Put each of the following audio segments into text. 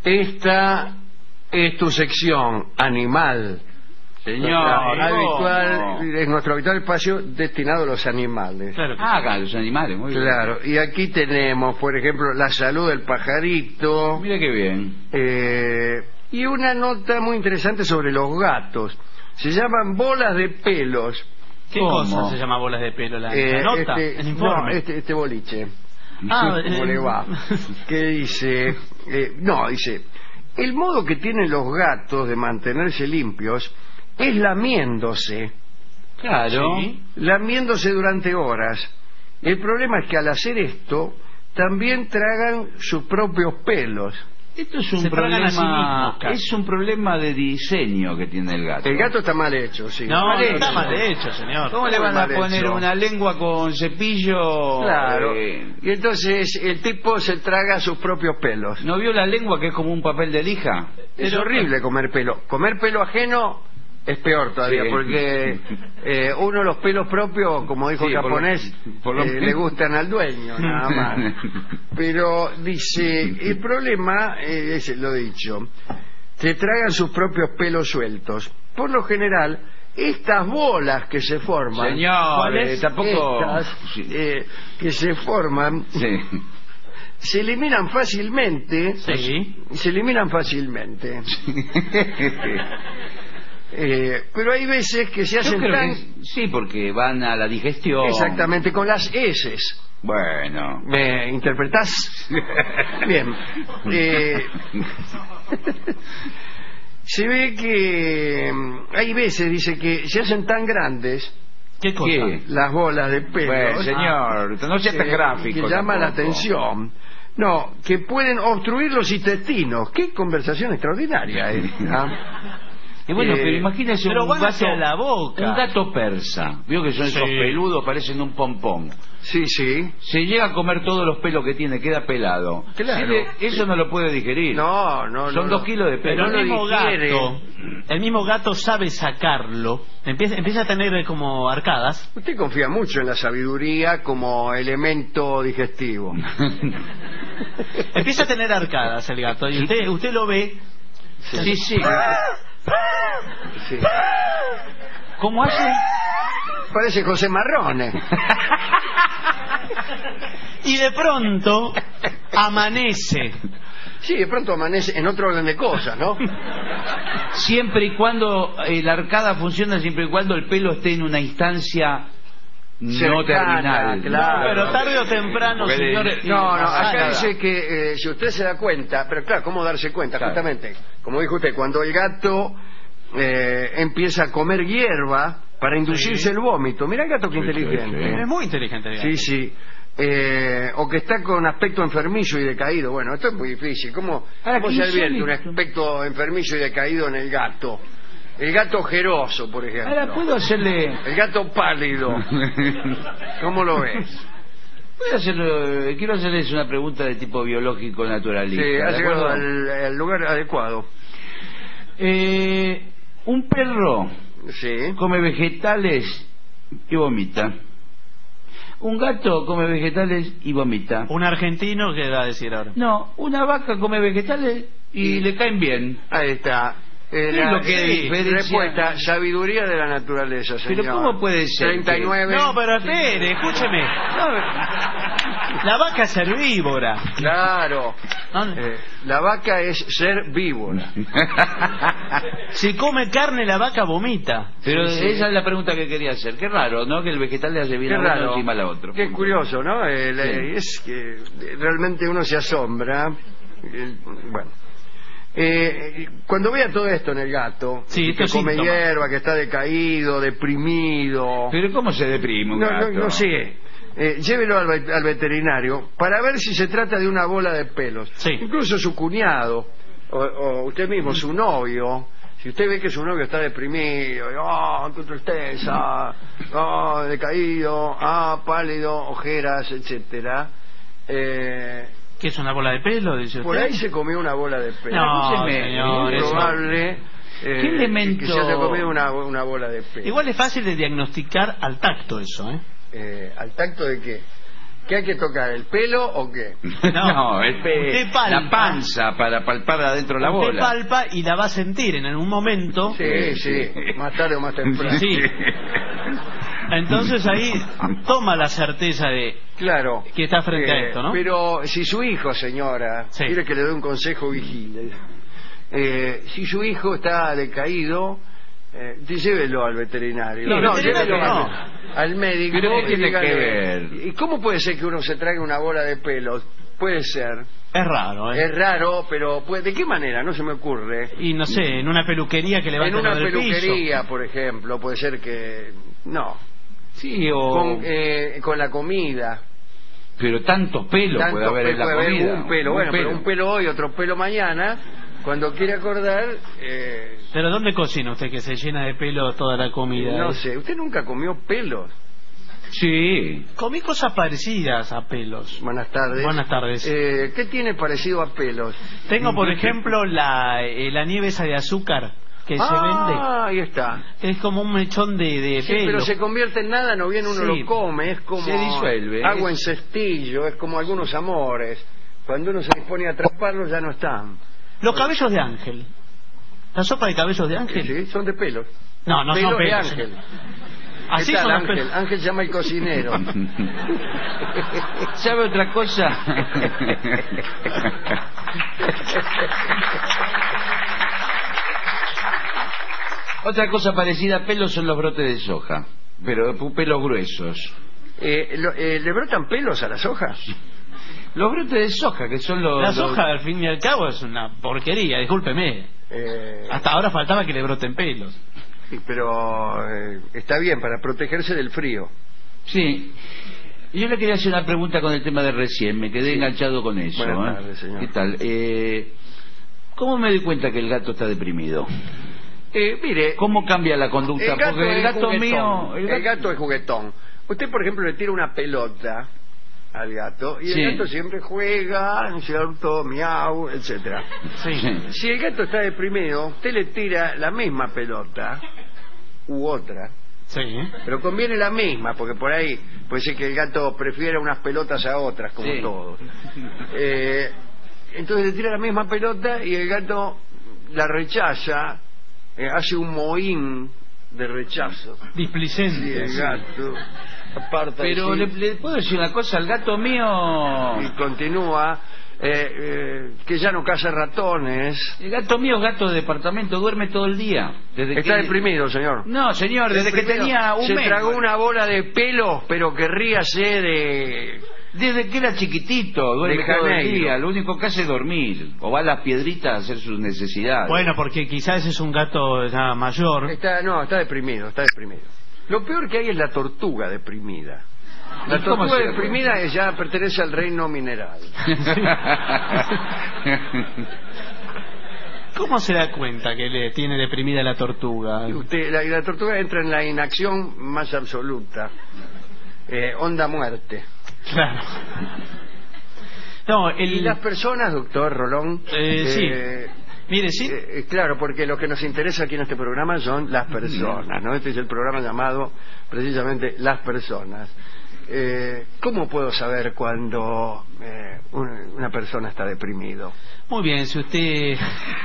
Esta es tu sección animal. Señor, Es nuestro habitual espacio destinado a los animales. Claro, haga los animales, muy bien. Claro, y aquí tenemos, por ejemplo, la salud del pajarito. Mira qué bien. Y una nota muy interesante sobre los gatos. Se llaman bolas de pelos. ¿Qué cosa se llama bolas de pelo? ¿La nota? ¿El informe? No, este boliche. Ah, ¿Cómo le va? Que dice... dice... El modo que tienen los gatos de mantenerse limpios es lamiéndose. Claro. Sí. Lamiéndose durante horas. El problema es que al hacer esto también tragan sus propios pelos. Esto es un Se tragan a sí problema, mismos, casi. es un problema de diseño que tiene el gato. El gato está mal hecho, sí. No, Mal no está hecho. mal hecho, señor. ¿Cómo le van a mal poner hecho. una lengua con cepillo? Claro. Y entonces el tipo se traga sus propios pelos. ¿No vio la lengua que es como un papel de lija? Es horrible comer pelo. Comer pelo ajeno es peor todavía, Sí. porque uno los pelos propios, como dijo Sí, el japonés, por lo le gustan al dueño, nada más. Pero dice, el problema es lo dicho, te tragan sus propios pelos sueltos. Por lo general, estas bolas que se forman, Señor, ¿cuáles? tampoco... Estas, que se forman, Sí. se eliminan fácilmente. Sí. Se eliminan fácilmente. Pero hay veces que se Yo hacen creo tan... que sí, porque van a la digestión. Exactamente, con las heces. Bueno. ¿Me interpretás? Bien. Se ve que hay veces, dice, que se hacen tan grandes ¿Qué cosa? ¿Qué? las bolas de pelo. Bueno, señor, no sea tan gráfico. Que llama la tampoco. atención. No, que pueden obstruir los intestinos. Qué conversación extraordinaria esta. Y bueno, pero imagínese pero un van gato, hacia la boca. un gato persa. Vio que son esos Sí. peludos, parecen un pompón. Sí, sí. Se llega a comer todos los pelos que tiene, queda pelado. Claro. Eso no lo puede digerir. No, Son 2 kilos de pelo. Pero no el lo mismo digiere. el mismo gato sabe sacarlo. Empieza a tener como arcadas. Usted confía mucho en la sabiduría como elemento digestivo. Empieza a tener arcadas el gato. Y usted lo ve. Sí, sí. Sí. ¿Cómo hace? Parece José Marrone. Y de pronto amanece. Sí, de pronto amanece en otro orden de cosas, ¿no? Siempre y cuando la arcada funciona, siempre y cuando el pelo esté en una instancia no Cercana, terminal. claro. No, pero tarde o temprano, Porque señores. No, acá nada. dice que si usted se da cuenta, pero claro, ¿cómo darse cuenta? Claro. Justamente, como dijo usted, cuando el gato empieza a comer hierba para inducirse Sí. el vómito. Mira el gato que Sí, inteligente. sí, sí. Es muy inteligente el gato. Sí, sí. O que está con aspecto enfermizo y decaído. Bueno, esto es muy difícil. ¿Cómo se advierte un aspecto enfermizo y decaído en el gato? El gato ojeroso, por ejemplo. Ahora, ¿puedo hacerle...? El gato pálido. ¿Cómo lo ves? Quiero hacerles una pregunta de tipo biológico naturalista. Sí, ha ¿de llegado acuerdo? al lugar adecuado. Un perro Sí. come vegetales y vomita. Un gato come vegetales y vomita. Un argentino, ¿qué va a decir ahora? No, una vaca come vegetales y le caen bien. Ahí está. ¿Qué es lo que diferencia? Respuesta, sabiduría de la naturaleza, señor. Pero ¿cómo puede ser? 39. No, pero espere, escúcheme. La vaca es herbívora. Claro. La vaca es ser víbora. Si come carne, la vaca vomita. Pero Sí, sí. esa es la pregunta que quería hacer. Qué raro, ¿no? Que el vegetal le hace bien Qué a uno raro. encima a otro. Qué curioso, ¿no? Es que realmente uno se asombra. Bueno. Cuando vea todo esto en el gato, Sí, que estos come síntomas. hierba, que está decaído, deprimido, Pero ¿cómo se deprime un gato? no sé, llévelo al veterinario para ver si se trata de una bola de pelos. Sí. Incluso su cuñado o usted mismo, su novio, si usted ve que su novio está deprimido, qué tristeza, decaído, pálido, ojeras, etcétera, ¿Qué es una bola de pelo? Dice usted. por ahí se comió una bola de pelo. No, Escúcheme, señor, Es eso- probable ¿Qué elemento? que se haya comido una bola de pelo. Igual es fácil de diagnosticar al tacto eso, ¿eh? ¿Al tacto de qué? ¿Qué hay que tocar? ¿El pelo o qué? No, usted palpa. la panza para palpar adentro la Usted bola. palpa y la va a sentir en algún momento. Sí, más tarde o más temprano. Sí. Entonces ahí toma la certeza de Claro. que está frente a esto, ¿no? Pero si su hijo, señora, Sí. quiere que le dé un consejo, vigile. Si su hijo está decaído, llévelo al veterinario. No, veterinario llévelo no. al médico. Pero ¿qué y tiene dígale, que ver? ¿y cómo puede ser que uno se traiga una bola de pelos? Puede ser. Es raro, ¿eh? Es raro, pero ¿de qué manera? No se me ocurre. Y no sé, en una peluquería que En levanta una lo del peluquería, piso. por ejemplo, puede ser que... No. Sí, o... Con la comida. Pero tantos pelos Tanto puede haber en la puede haber comida. un pelo, bueno, pero un pelo hoy, otro pelo mañana. Cuando quiere acordar, Pero ¿dónde cocina usted que se llena de pelo toda la comida? no sé, ¿usted nunca comió pelos? Sí. Comí cosas parecidas a pelos. Buenas tardes. Buenas tardes. ¿Qué tiene parecido a pelos? Tengo, por ejemplo, la nieve esa de azúcar que se vende. Ahí está. Es como un mechón de Sí, pelo. pero se convierte en nada, no bien uno Sí. lo come, es como Se disuelve. agua en cestillo, es como algunos amores. Cuando uno se dispone a atraparlos ya no están. Los cabellos de ángel. ¿La sopa de cabellos de ángel? Sí, son de pelos. No, no Pelos son de pelos. ángel. Así ¿Qué tal, son los Ángel? pelos. Ángel llama al cocinero. ¿Sabe otra cosa? Otra cosa parecida a pelos son los brotes de soja, pero pelos gruesos. ¿Le brotan pelos a las hojas? Los brotes de soja, que son los... La soja, al fin y al cabo, es una porquería, discúlpeme. Hasta ahora faltaba que le broten pelos. Sí, pero está bien para protegerse del frío. Sí. Yo le quería hacer una pregunta con el tema de recién, me quedé enganchado con eso. Buenas tardes, señor. ¿Qué tal? ¿Cómo me doy cuenta que el gato está deprimido? Mire, ¿Cómo cambia la conducta? el gato Porque el es gato juguetón. mío... El gato es juguetón. Usted, por ejemplo, le tira una pelota al gato y Sí. el gato siempre juega, ¿no es cierto? Miau, etcétera. Sí. Si el gato está deprimido, usted le tira la misma pelota u otra, Sí. pero conviene la misma, porque por ahí puede ser que el gato prefiera unas pelotas a otras, como Sí. todos. Entonces le tira la misma pelota y el gato la rechaza, hace un mohín de rechazo. Y Displicente. el gato aparta Pero así le puedo decir una cosa, el gato mío... y continúa, que ya no caza ratones. El gato mío es gato de departamento, duerme todo el día. Desde Está que... deprimido, señor. No, señor, desde que Deprimido. tenía un Se mes. tragó una bola de pelo, pero que ríase de... Desde que era chiquitito, duerme De todo el Janeiro. día. Lo único que hace es dormir. O va a las piedritas a hacer sus necesidades. Bueno, porque quizás es un gato ya mayor. Está deprimido, está deprimido. Lo peor que hay es la tortuga deprimida. La ¿Y cómo tortuga se llama? deprimida ya pertenece al reino mineral. ¿Cómo se da cuenta que le tiene deprimida la tortuga? Y la tortuga entra en la inacción más absoluta. Onda muerte. Claro. No, Y las personas, doctor Rolón... sí. Mire, sí. Claro, porque lo que nos interesa aquí en este programa son las personas, ¿no? Este es el programa llamado precisamente Las Personas. ¿Cómo puedo saber cuando una persona está deprimido? Muy bien, si usted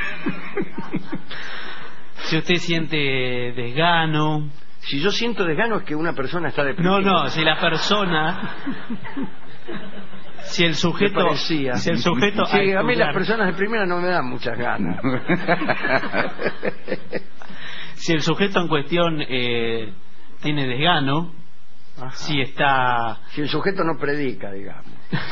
siente desgano. Si yo siento desgano es que una persona está deprimida. No, si la persona, si el sujeto, Me parecía. si el sujeto, Sí, al a mí las estudiar- personas deprimidas no me dan muchas ganas. si el sujeto en cuestión tiene desgano, si está, Si el sujeto no predica, digamos.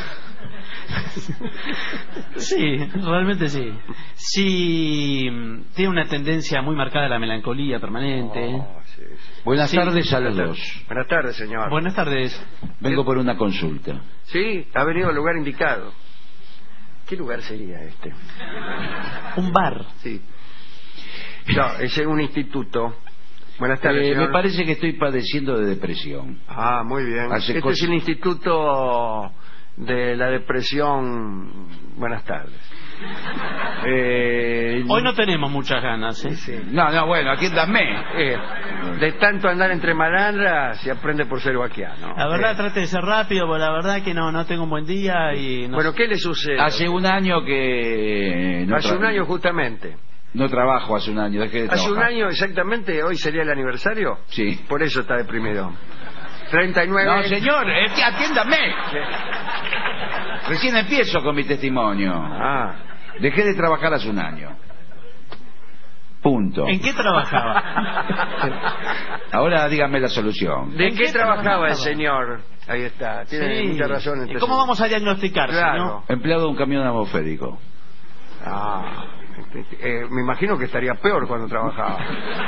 sí, realmente sí, si tiene una tendencia muy marcada a la melancolía permanente. Oh, sí, sí. Buenas Sí. tardes a los dos. Buenas tardes, señor. Buenas tardes. Vengo por una consulta. Sí, ha venido al lugar indicado. ¿Qué lugar sería este? Un bar. Sí. No, es un instituto. Buenas tardes, señor. Me parece que estoy padeciendo de depresión. Ah, muy bien. Hace Este cosas- es el instituto de la depresión. Buenas tardes. Hoy no tenemos muchas ganas, ¿eh? Sí. No, bueno, atiéndanme. De tanto andar entre malandras se aprende por ser vaquiano. La verdad, trate de ser rápido, porque la verdad que no tengo un buen día y... No Bueno, sé. ¿qué le sucede? Hace un año que... Hace un año justamente. No trabajo hace un año, dejé de Hace un trabajar. año exactamente, hoy sería el aniversario. Sí. Por eso está deprimido. 39 No, señor, atiéndame. Recién empiezo con mi testimonio. Ah, Dejé de trabajar hace un año. Punto. ¿En qué trabajaba? Ahora dígame la solución. ¿de ¿En qué qué trabajaba trabajaba? el señor? Ahí está, tiene Sí. mucha razón. ¿Y cómo vamos a diagnosticar, Claro. señor? Empleado de un camión atmosférico. Ah, me imagino que estaría peor cuando trabajaba.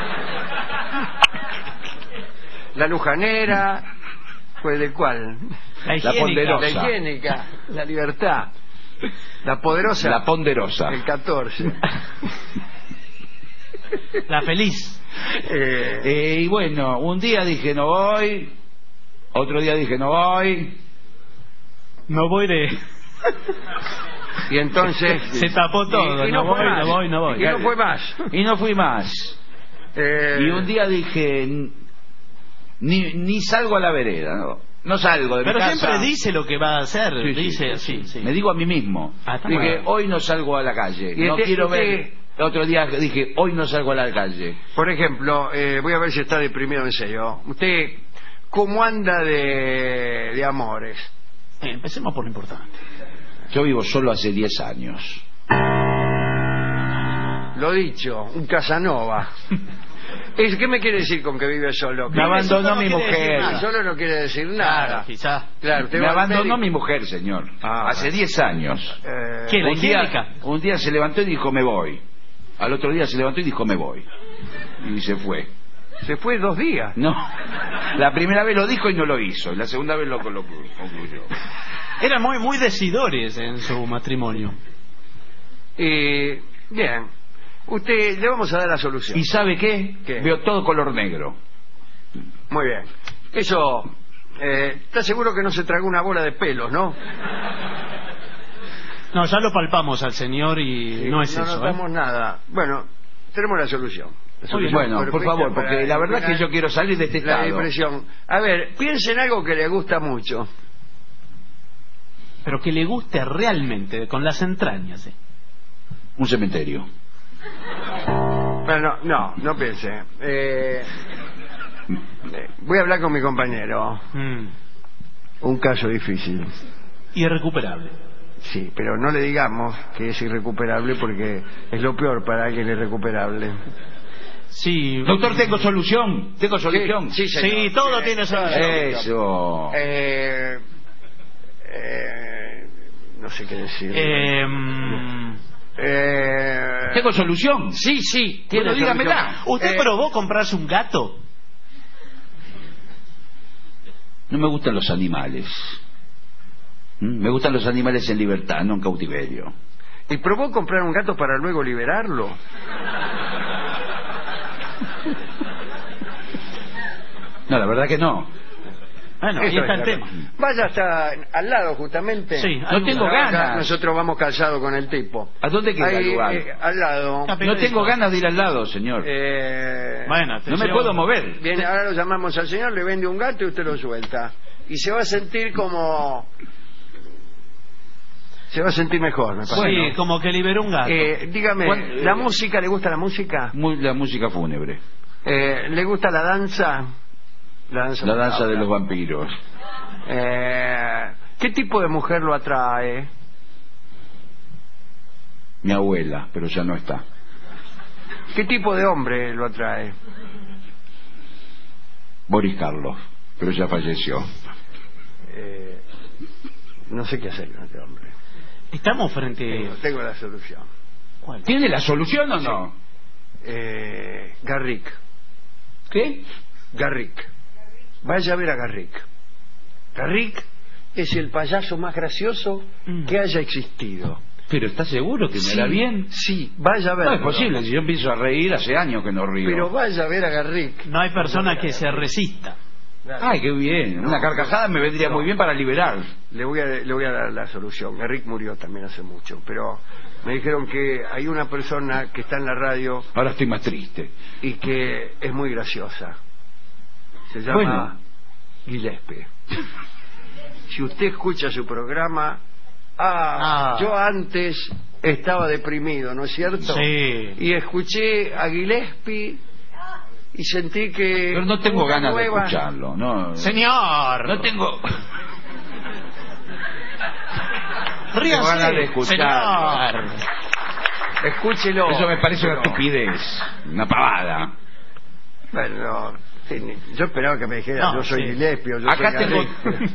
La lujanera, pues ¿de cuál? La La higiénica. ponderosa. La higiénica, la libertad, la poderosa, La ponderosa. el 14. La feliz. Y bueno, un día dije no voy, otro día dije no voy, No voy de... Y entonces Se tapó todo. y No fue voy, más. no voy, no voy. Y no fue más. y no fui más. Y un día dije ni salgo a la vereda, no salgo de mi Pero casa. siempre dice lo que va a hacer. Sí, sí, dice, sí. Me digo a mí mismo. Ah, está Dije, bueno. hoy no salgo a la calle. Y No este- quiero este- ver. El otro día dije, hoy no salgo a la calle. Por ejemplo, voy a ver si está deprimido en serio. ¿Usted cómo anda de amores? Empecemos por lo importante. Yo vivo solo hace 10 años. Lo dicho, un Casanova. ¿Qué me quiere decir con que vive solo? Me Que abandonó solo no mi quiere decir mujer. nada. solo no quiere decir nada. Claro, quizás. Claro, usted Me va al abandonó médico. mi mujer, señor. Ah. Hace 10 años. ¿Qué, la un día, higiénica? un día se levantó y dijo, me voy. Al otro día se levantó y dijo, me voy. Y se fue. Se fue 2 días. No. La primera vez lo dijo y no lo hizo. La segunda vez lo concluyó. Eran muy decidores en su matrimonio. Bien. Usted, le vamos a dar la solución. ¿Y sabe qué? ¿Qué? Veo todo color negro. Muy bien. Eso, ¿está seguro que no se tragó una bola de pelos, no? No, ya lo palpamos al señor y no es no eso. notamos nada. Bueno, tenemos la solución. La Muy solución bien. Bueno, por perfecta favor, para porque la verdad es que eliminar yo quiero salir de este la estado. depresión. A ver, piense en algo que le gusta mucho. Pero que le guste realmente, con las entrañas. Un cementerio. Bueno, no piense. Voy a hablar con mi compañero. Un caso difícil. Irrecuperable. Sí, pero no le digamos que es irrecuperable porque es lo peor para alguien irrecuperable. Sí. Doctor, tengo solución. Tengo solución. Sí, señor. Sí, todo tiene solución. Eso. No sé qué decir. Tengo solución. Sí, Bueno, dígamela. ¿Usted probó comprarse un gato? No me gustan los animales. Me gustan los animales en libertad, no en cautiverio. ¿Y probó comprar un gato para luego liberarlo? No, la verdad que no. Bueno, ahí Eso está es el la tema. cosa. Vaya hasta al lado, justamente. Sí, No tengo Acá ganas. nosotros vamos calzados con el tipo. ¿A dónde queda el Ahí, lugar? al lado. No tengo ganas de ir al lado, señor. Bueno, No atención. me puedo mover. Viene, ahora lo llamamos al señor, le vende un gato y usted lo suelta. Y se va a sentir como... Se va a sentir mejor, me parece. Sí, como que liberó un gato. Dígame, ¿la música, le gusta la música? La música fúnebre. ¿Le gusta la danza? La danza, La danza de macabra. los vampiros. ¿Qué tipo de mujer lo atrae? Mi abuela, pero ya no está. ¿Qué tipo de hombre lo atrae? Boris Karloff, pero ya falleció. No sé qué hacer con este hombre. Estamos frente... Tengo la solución. ¿Cuál? ¿Tiene la solución o no? Garrick. ¿Qué? Garrick. Vaya a ver a Garrick. Garrick es el payaso más gracioso que haya existido. ¿Pero está seguro que me Sí, hará bien? Sí, vaya a ver. No es posible, si yo empiezo a reír hace años que no río. Pero vaya a ver a Garrick. No hay persona que se resista. Ay, qué bien. Una carcajada me vendría muy bien para liberar. Le voy a dar la solución. Garrick murió también hace mucho, pero Me dijeron que hay una persona que está en la radio Ahora estoy más triste. y que es muy graciosa. Se llama Bueno. Gillespie. Si usted escucha su programa... yo antes estaba deprimido, ¿no es cierto? Sí. Y escuché a Gillespie y sentí que... Pero no tengo una ganas nueva- de escucharlo. No, Señor. no tengo... Ríase, ganas de escucharlo. señor. Escúchelo. Eso me parece una Pero- estupidez. Una pavada. Bueno, yo esperaba que me dijera, No, yo soy sí. Gillespie, yo Acá soy tengo...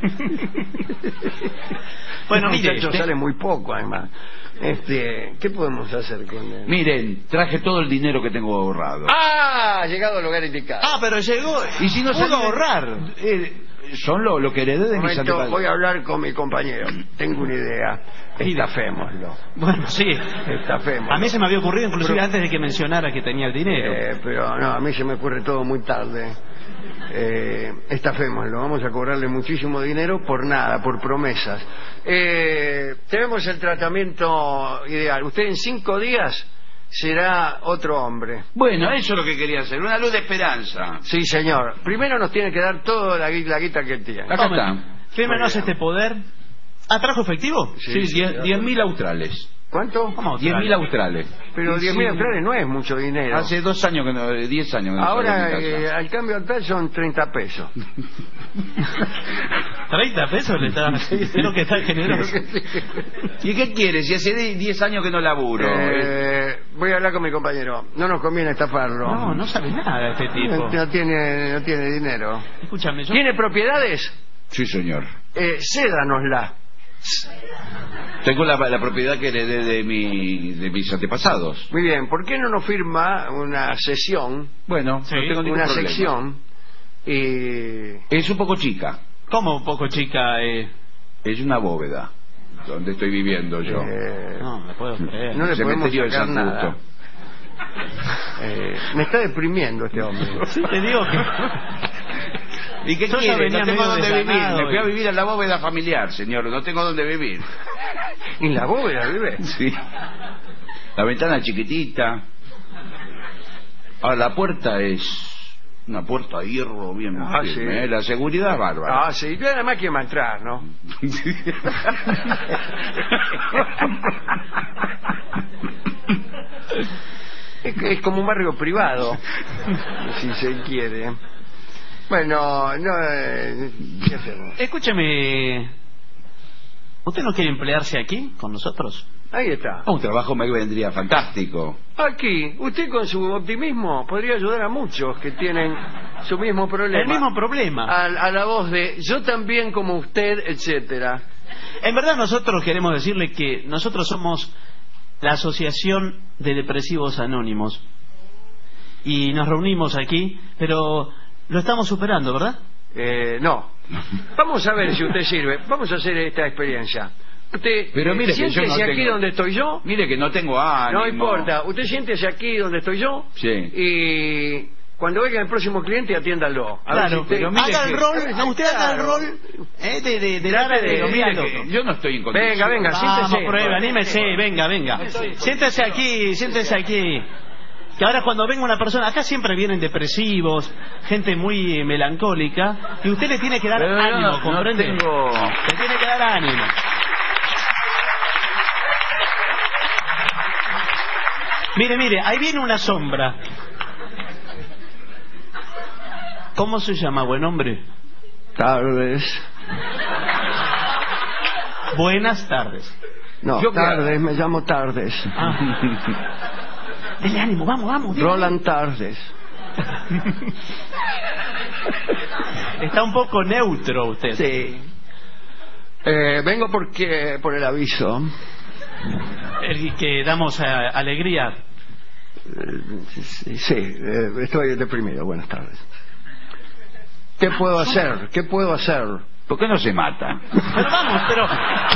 Bueno, Este mire, muchacho usted- sale muy poco, además. ¿Qué podemos hacer con él? Miren, traje todo el dinero que tengo ahorrado. ¡Ah! Ha llegado al lugar indicado. pero llegó. Y si no pudo sale- ahorrar. Son lo que heredé de Un mis momento, antepasados. voy a hablar con mi compañero. Tengo una idea. Estafémoslo. Bueno, sí. Estafémoslo. A mí se me había ocurrido inclusive antes de que mencionara que tenía el dinero. Pero no, a mí se me ocurre todo muy tarde. Estafémoslo, vamos a cobrarle muchísimo dinero por nada, por promesas. Tenemos el tratamiento ideal. Usted en 5 días será otro hombre. Bueno, eso es lo que quería hacer. Una luz de esperanza. Sí, señor. Primero nos tiene que dar toda la guita que tiene. Acá Tome, está. fírmenos Muy bien. este poder. ¿Trajo efectivo? Sí, 10.000 australes. ¿Cuánto? ¿Cómo? 10.000 australes. Pero 10.000 australes no es mucho dinero. Hace 2 años que no, 10 años que no Ahora, salgo de mi casa. al cambio actual son 30 pesos. 30 pesos le está. Creo que está generoso. ¿Y qué quiere? Si hace 10 años que no laburo. Voy a hablar con mi compañero. No nos conviene estafarlo. No, no sabe nada este tipo. No tiene dinero. Escúchame, yo. ¿Tiene propiedades? Sí, señor. Cédanosla. Tengo la propiedad que heredé de mis antepasados. Muy bien, ¿por qué no nos firma una sesión, Bueno, Sí, no tengo ningún una problema. sección? Y Es un poco chica. ¿Cómo un poco chica? Es una bóveda donde estoy viviendo yo. No, me puedo creer. no le podemos Cementerio de sacar San nada. Justo. Me está deprimiendo este hombre. Sí, te digo que. ¿Y qué Yo ya quiere? venía No tengo medio dónde vivir. desganado, Me fui a vivir a la bóveda familiar, señor. No tengo dónde vivir. ¿En la bóveda vive? Sí. La ventana chiquitita. Ahora, la puerta es una puerta de hierro bien firme, sí. ¿eh? La seguridad es bárbara. Ah, sí, nada más que va a entrar, ¿no? Es como un barrio privado, si se quiere. Bueno, ¿qué hacemos? Escúcheme. ¿Usted no quiere emplearse aquí con nosotros? Ahí está. Un trabajo me vendría fantástico. Aquí, usted con su optimismo podría ayudar a muchos que tienen su mismo problema. El mismo problema. A la voz de yo también como usted, etcétera. En verdad nosotros queremos decirle que nosotros somos la Asociación de Depresivos Anónimos. Y nos reunimos aquí, pero lo estamos superando, ¿verdad? No. Vamos a ver si usted sirve. Vamos a hacer esta experiencia. Usted Pero mire que yo siéntese no aquí tengo- donde estoy yo. Mire que no tengo ánimo. No importa. Usted siéntese aquí donde estoy yo. Sí. Y cuando venga el próximo cliente, atiéndalo. A ver Claro, si usted- pero mire haga el que- rol, no, usted haga el Claro. rol de Trate darle de- pero mira Mire al otro. que yo no estoy en condiciones. Venga, venga, Vamos, siéntese. pruebe, anímese, venga, venga. Siéntese aquí. Que ahora cuando venga una persona, acá siempre vienen depresivos, gente muy melancólica, y usted le tiene que dar Pero ánimo, no ¿comprende? tengo... Le tiene que dar ánimo. Mire, ahí viene una sombra. ¿Cómo se llama, buen hombre? Tardes. Buenas tardes. No, Yo Tardes, me llamo Tardes. Dele ánimo, vamos. dele. Roland Tardes. Está un poco neutro usted. Sí. Vengo por el aviso. El que damos alegría. Sí, estoy deprimido. Buenas tardes. ¿Qué puedo hacer? ¿Qué puedo hacer? ¿Por qué no se mata? Pero vamos, pero...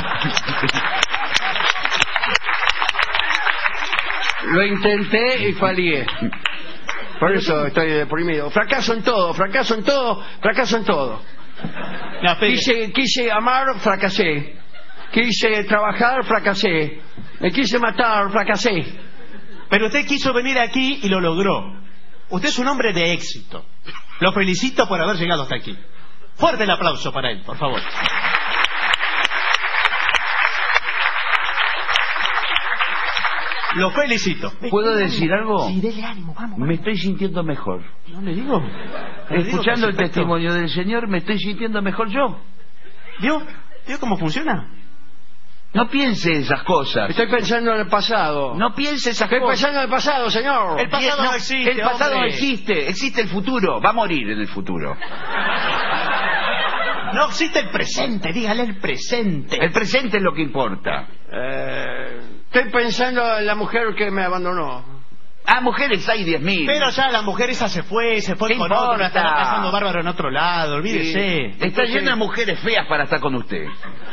Lo intenté y fallé. Por eso estoy deprimido. Fracaso en todo. No, espere. Quise amar, fracasé. Quise trabajar, fracasé. Me quise matar, fracasé. Pero usted quiso venir aquí y lo logró. Usted es un hombre de éxito. Lo felicito por haber llegado hasta aquí. Fuerte el aplauso para él, por favor. Lo felicito. ¿Puedo decir algo? Sí, dele ánimo, vamos. Me estoy sintiendo mejor. No le digo. Escuchando el testimonio del señor, me estoy sintiendo mejor yo. ¿Vio? ¿Vio cómo funciona? No piense esas cosas. Estoy pensando en el pasado. No piense esas Estoy cosas. pensando en el pasado, señor. El pasado no existe. El pasado no hombre. existe. Existe el futuro. Va a morir en el futuro. No existe el presente, dígale el presente. El presente es lo que importa. Estoy pensando en la mujer que me abandonó. Ah, mujeres hay 10.000. Pero ya la mujer esa se fue ¿Qué con importa? otro, estará pasando bárbaro en otro lado, olvídese. Está lleno de mujeres feas para estar con usted.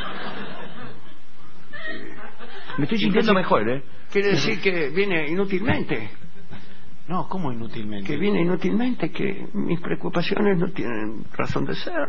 Me estoy sintiendo mejor, ¿eh? Quiere decir que viene inútilmente. No, ¿cómo inútilmente? Que viene inútilmente, que mis preocupaciones no tienen razón de ser.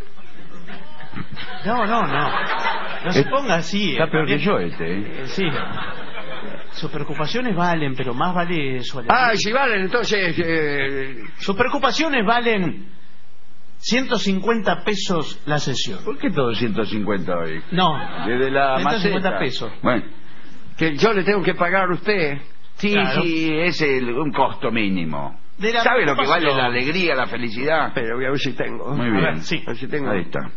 No. No se ponga así. Está peor que también. yo este, ¿eh? Sí. Sus preocupaciones valen, pero más vale su alegría. Ah, y si valen, entonces... Sus preocupaciones valen 150 pesos la sesión. ¿Por qué todo 150 hoy? No. Desde la 150 maceta. pesos. Bueno, que yo le tengo que pagar a usted. sí, Claro. sí, es un costo mínimo. De la ¿Sabe lo que vale preocupación. la alegría, la felicidad? Pero voy a ver si tengo. Muy A bien. ver, sí. A ver si tengo. Ahí está.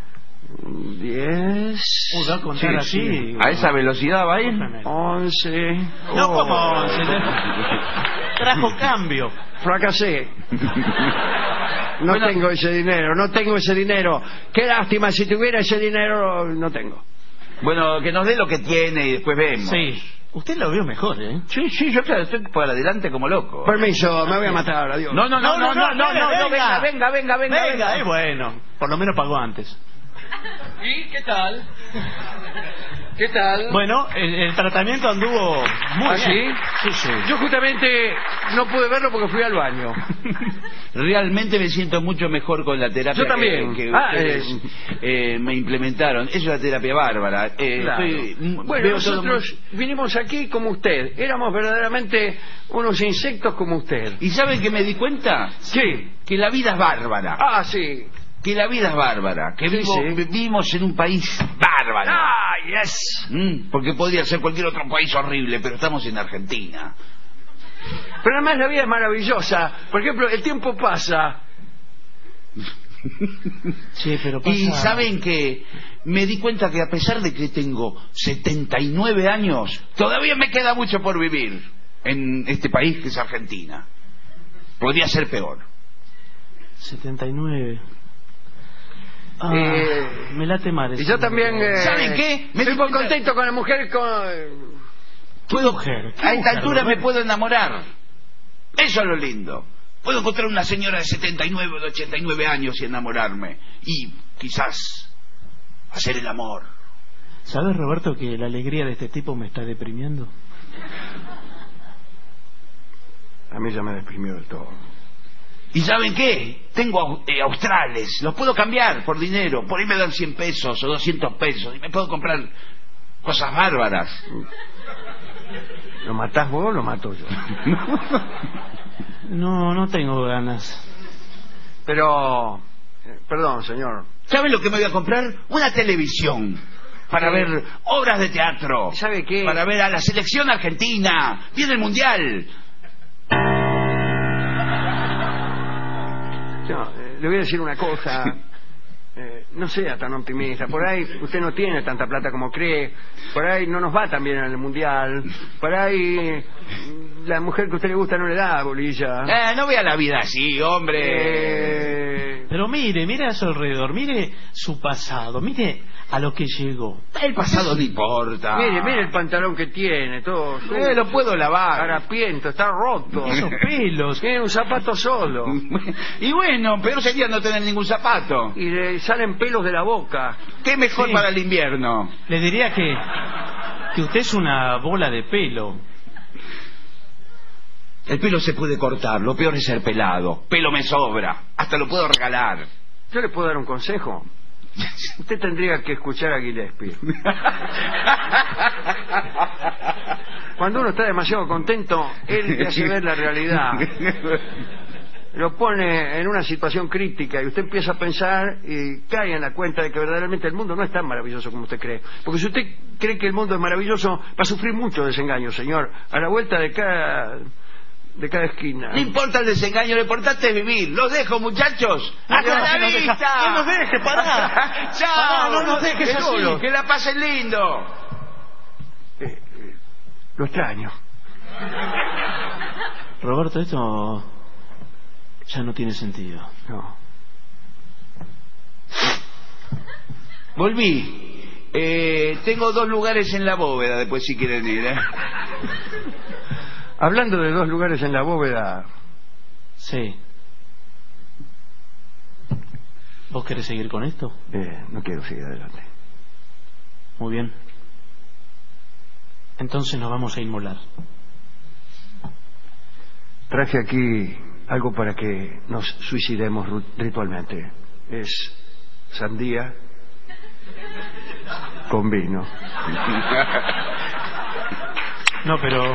10... Va a contar así. sí. ¿A esa velocidad va a ir? 11... No, Oh, como trajo cambio. Fracasé. No Bueno. tengo ese dinero, no tengo ese dinero. Qué lástima, si tuviera ese dinero, no tengo. Bueno, que nos dé lo que tiene y después vemos. Sí. Usted lo vio mejor, ¿eh? Sí, yo claro, estoy por adelante como loco. Permiso, me voy a matar, adiós. No, venga, Venga, es bueno. Por lo menos pagó antes. ¿Y qué tal? ¿Qué tal? Bueno, el tratamiento anduvo muy ¿Ah, bien. Sí. Yo justamente no pude verlo porque fui al baño. Realmente me siento mucho mejor con la terapia Yo también. que Ah, ustedes me implementaron. Es una terapia bárbara. Claro. Bueno, Bueno, nosotros vinimos aquí como usted. Éramos verdaderamente unos insectos como usted. ¿Y saben que me di cuenta? Sí. Que la vida es bárbara. Ah, sí. Que la vida es bárbara. Que Sí, sí. vivimos en un país bárbaro. Ah, yes. Porque podría ser cualquier otro país horrible, pero estamos en Argentina. Pero además la vida es maravillosa. Por ejemplo, el tiempo pasa. Sí, pero pasa... Y saben que me di cuenta que a pesar de que tengo 79 años, todavía me queda mucho por vivir en este país que es Argentina. Podría ser peor. 79. Ah, me late mal. Y yo también... ¿Saben qué? Me Estoy di muy cuenta- contento con la mujer con... ¿Qué mujer? A esta altura me puedo enamorar. Eso es lo lindo. Puedo encontrar una señora de 79 o de 89 años y enamorarme. Y quizás hacer el amor. ¿Sabes, Roberto, que la alegría de este tipo me está deprimiendo? A mí ya me deprimió del todo. ¿Y saben qué? Tengo australes. Los puedo cambiar por dinero. Por ahí me dan 100 pesos o 200 pesos. Y me puedo comprar cosas bárbaras. ¿Lo matás vos o lo mato yo? No tengo ganas. Pero... perdón, señor. ¿Saben lo que me voy a comprar? Una televisión. Para ver obras de teatro. ¿Sabe qué? Para ver a la selección argentina. Viene el mundial. No, le voy a decir una cosa. No sea tan optimista. Por ahí usted no tiene tanta plata como cree. Por ahí no nos va tan bien en el mundial. Por ahí la mujer que a usted le gusta no le da bolilla. No vea la vida así, hombre. Pero mire a su alrededor, mire su pasado, mire a lo que llegó. El pasado no importa. Mire el pantalón que tiene, todo. Lo puedo lavar. Harapiento, está roto. Esos pelos. Tiene un zapato solo. Y bueno, peor sería no tener ningún zapato. Y le salen pelos de la boca. ¿Qué mejor Sí. para el invierno? Le diría que usted es una bola de pelo. El pelo se puede cortar, lo peor es ser pelado. Pelo me sobra, hasta lo puedo regalar. Yo le puedo dar un consejo. Usted tendría que escuchar a Gillespie. Cuando uno está demasiado contento, él te hace ver la realidad. Lo pone en una situación crítica y usted empieza a pensar y cae en la cuenta de que verdaderamente el mundo no es tan maravilloso como usted cree. Porque si usted cree que el mundo es maravilloso, va a sufrir mucho desengaño, señor. A la vuelta de cada esquina. No importa el desengaño, lo importante es vivir. Los dejo, muchachos. ¡Hasta la vista! ¡No nos deje, pará! ¡Chao! Pará, no nos dejes así. ¡Que la pasen lindo! Lo extraño. Roberto, esto ya no tiene sentido. No. Volví. Tengo 2 lugares en la bóveda, después si quieren ir. Hablando de 2 lugares en la bóveda. Sí. ¿Vos querés seguir con esto? No quiero seguir adelante. Muy bien. Entonces nos vamos a inmolar. Traje aquí algo para que nos suicidemos ritualmente. Es sandía con vino. No, pero...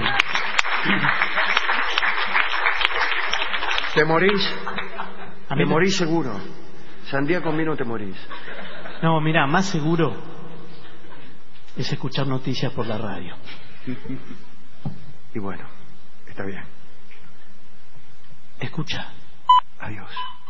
¿Te morís? A mí Te morís seguro. Sandía con vino te morís. No, mira, más seguro es escuchar noticias por la radio. Y bueno, está bien. Escucha. Adiós.